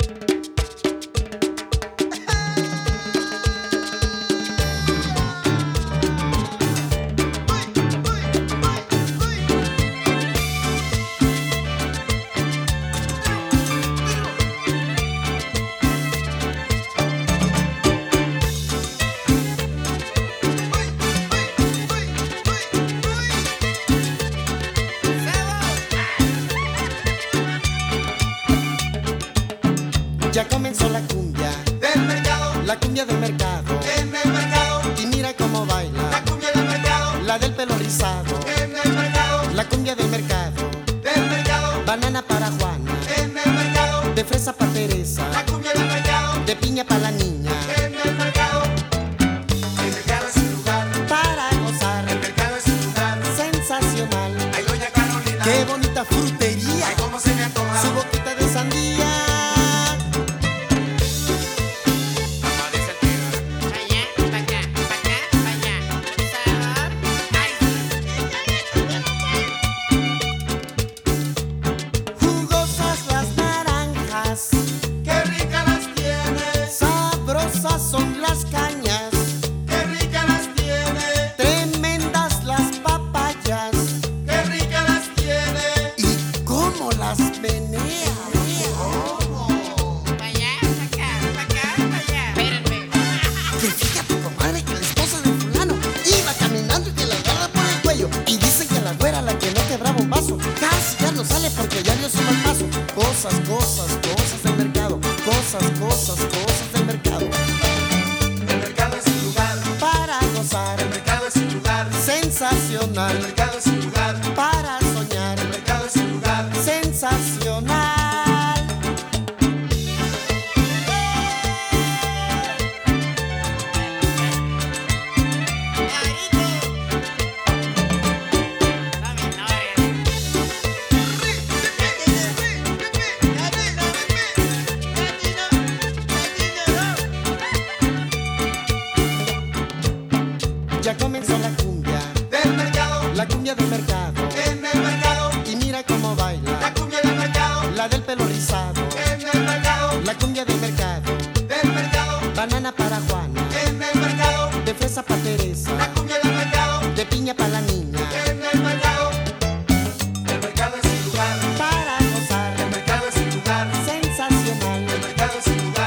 Ya comenzó la cumbia del mercado, la cumbia del mercado. en el mercado, Y mira cómo baila la cumbia del mercado, la del pelo rizado. en el mercado, La cumbia del mercado, del mercado, banana para Juana, en el mercado, de fresa para Teresa, la cumbia del mercado, de piña para la niña, en el mercado. El mercado es un lugar, para gozar, el mercado es un lugar. sensacional. Ay, doña Carolina, Qué bonita frutería, ay, cómo se me antoja. su boquita de sandía. Allá, pa' acá, pa' acá, pa' allá. Sabor. Ay, Jugosas las naranjas, Qué ricas las tiene, sabrosas son las cañas, qué ricas las tiene, tremendas las papayas. qué ricas las tiene. ¿Y cómo las menea? pa' allá, pa' acá, pa' allá. Espérenme. Que fíjate, comadre, que la esposa de fulano iba caminando y que la agarra por el cuello. Y dicen que la güera, la que no quebraba un vaso, casi ya no sale porque ya dio su mal paso. Cosas, cosas, cosas del mercado. Cosas, cosas, cosas del mercado. El mercado es un lugar, Para gozar, el mercado es un lugar, el sensacional. mercado es un lugar, Para soñar, el mercado es un lugar. sensacional. No me ignores. Ya comenzó la cumbia, Del mercado, la cumbia del mercado. en el mercado, Y mira cómo la baila cumbia del mercado, la del pelo rizado. en el mercado, La cumbia del mercado, del mercado, banana para Juana, en el mercado, de fresa para Teresa, la cumbia del mercado, de piña para la niña, en el mercado. El mercado es un lugar, para gozar, el mercado es un lugar, sensacional. el mercado es un lugar.